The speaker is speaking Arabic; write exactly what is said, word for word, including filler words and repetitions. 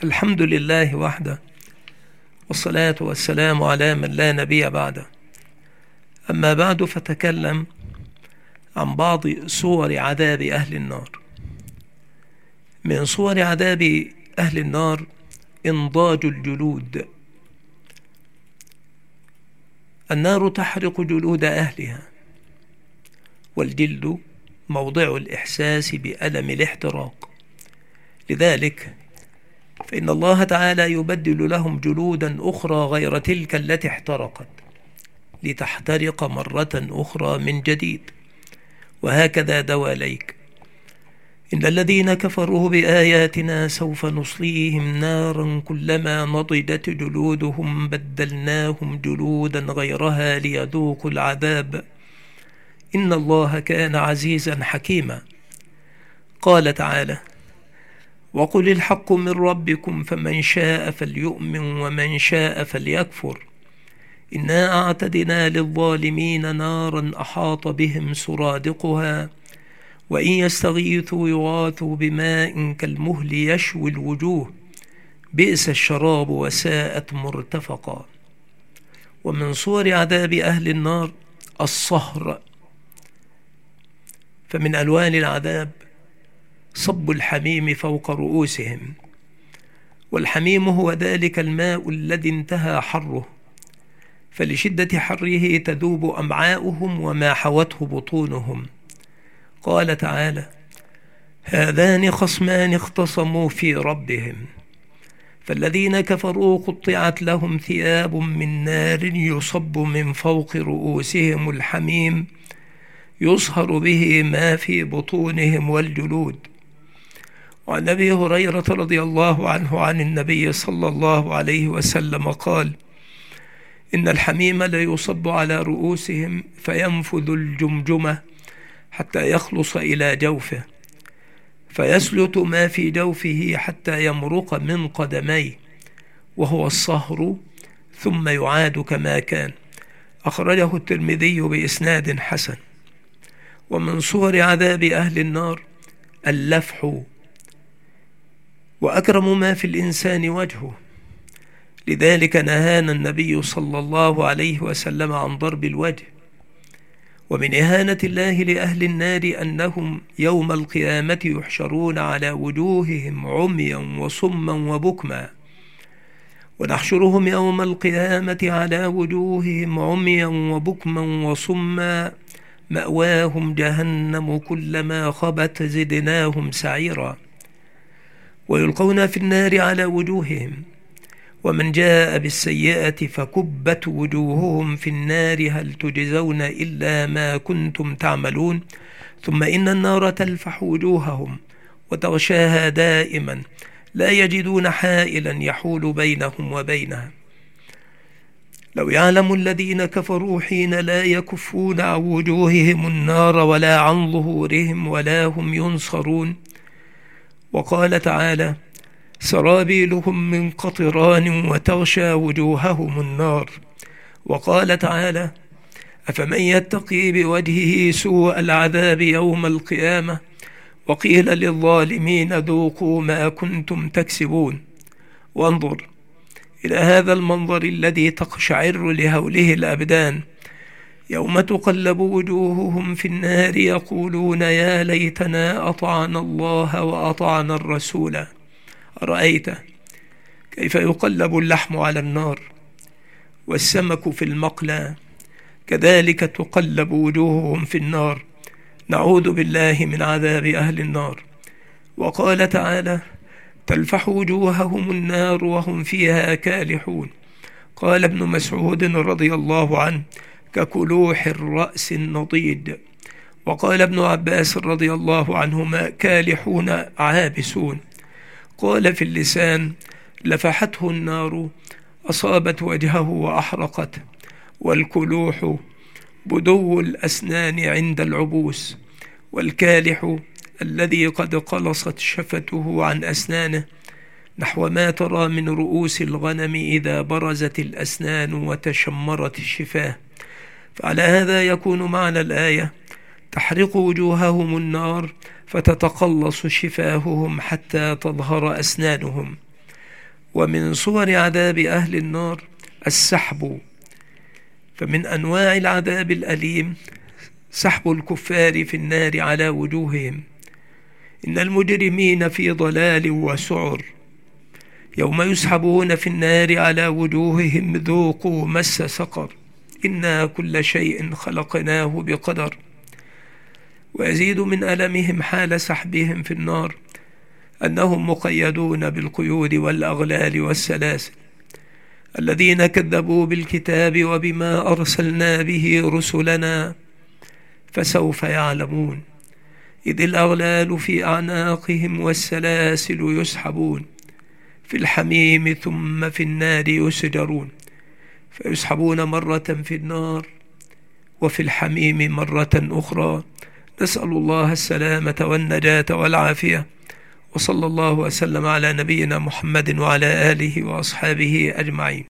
الحمد لله وحده، والصلاة والسلام على من لا نبي بعده. أما بعد، فتكلم عن بعض صور عذاب أهل النار. من صور عذاب أهل النار إنضاج الجلود. النار تحرق جلود أهلها، والجلد موضع الإحساس بألم الاحتراق، لذلك فإن الله تعالى يبدل لهم جلودا أخرى غير تلك التي احترقت لتحترق مرة أخرى من جديد، وهكذا دواليك. إن الذين كفروا بآياتنا سوف نصليهم نارا كلما نضجت جلودهم بدلناهم جلودا غيرها ليذوقوا العذاب إن الله كان عزيزا حكيما. قال تعالى: وقل الحق من ربكم فمن شاء فليؤمن ومن شاء فليكفر إنا أعتدنا للظالمين نارا أحاط بهم سرادقها وإن يستغيثوا يغاثوا بماء كالمهل يشوي الوجوه بئس الشراب وساءت مرتفقا. ومن صور عذاب أهل النار الصهر. فمن ألوان العذاب صب الحميم فوق رؤوسهم، والحميم هو ذلك الماء الذي انتهى حره، فلشدة حره تذوب أمعاؤهم وما حوته بطونهم. قال تعالى: هذان خصمان اختصموا في ربهم فالذين كفروا قطعت لهم ثياب من نار يصب من فوق رؤوسهم الحميم يصهر به ما في بطونهم والجلود. وعن أبي هريرة رضي الله عنه عن النبي صلى الله عليه وسلم قال: إن الحميم ليصب على رؤوسهم فينفذ الجمجمة حتى يخلص إلى جوفه فيسلت ما في جوفه حتى يمرق من قدميه وهو الصهر ثم يعاد كما كان. أخرجه الترمذي بإسناد حسن. ومن صور عذاب أهل النار اللفح. وأكرم ما في الإنسان وجهه، لذلك نهانا النبي صلى الله عليه وسلم عن ضرب الوجه. ومن إهانة الله لأهل النار أنهم يوم القيامة يحشرون على وجوههم عميا وصما وبكما، ونحشرهم يوم القيامة على وجوههم عميا وبكما وصما مأواهم جهنم كلما خبت زدناهم سعيرا. ويلقون في النار على وجوههم. ومن جاء بالسيئة فكبت وجوههم في النار هل تجزون إلا ما كنتم تعملون ثم إن النار تلفح وجوههم وتغشاها دائما لا يجدون حائلا يحول بينهم وبينها. لو يعلم الذين كفروا حين لا يكفون عن وجوههم النار ولا عن ظهورهم ولا هم ينصرون. وقال تعالى: سرابيلهم من قطران وتغشى وجوههم النار. وقال تعالى: أفمن يتقي بوجهه سوء العذاب يوم القيامة وقيل للظالمين ذوقوا ما كنتم تكسبون. وانظر إلى هذا المنظر الذي تقشعر لهوله الأبدان يوم تقلب وجوههم في النار يقولون يا ليتنا أطعنا الله وأطعنا الرسول. أرأيت كيف يقلب اللحم على النار والسمك في المقلى، كذلك تقلب وجوههم في النار. نعوذ بالله من عذاب أهل النار. وقال تعالى: تلفح وجوههم النار وهم فيها كالحون. قال ابن مسعود رضي الله عنه: ككلوح الرأس النضيد. وقال ابن عباس رضي الله عنهما: كالحون عابسون. قال في اللسان: لفحته النار أصابت وجهه وأحرقته. والكلوح بدو الأسنان عند العبوس، والكالح الذي قد قلصت شفته عن أسنانه نحو ما ترى من رؤوس الغنم إذا برزت الأسنان وتشمرت الشفاه. فعلى هذا يكون معنى الآية: تحرق وجوههم النار فتتقلص شفاههم حتى تظهر أسنانهم. ومن صور عذاب أهل النار السحب، فمن أنواع العذاب الأليم سحب الكفار في النار على وجوههم. إن المجرمين في ضلال وسعر يوم يسحبون في النار على وجوههم ذوقوا مس سقر إنا كل شيء خلقناه بقدر. ويزيد من ألمهم حال سحبهم في النار أنهم مقيدون بالقيود والأغلال والسلاسل، الذين كذبوا بالكتاب وبما أرسلنا به رسلنا فسوف يعلمون، إذ الأغلال في أعناقهم والسلاسل يسحبون في الحميم ثم في النار يسجرون، فيسحبون مرة في النار وفي الحميم مرة أخرى. نسأل الله السلامة والنجاة والعافية، وصلى الله وسلم على نبينا محمد وعلى آله وأصحابه أجمعين.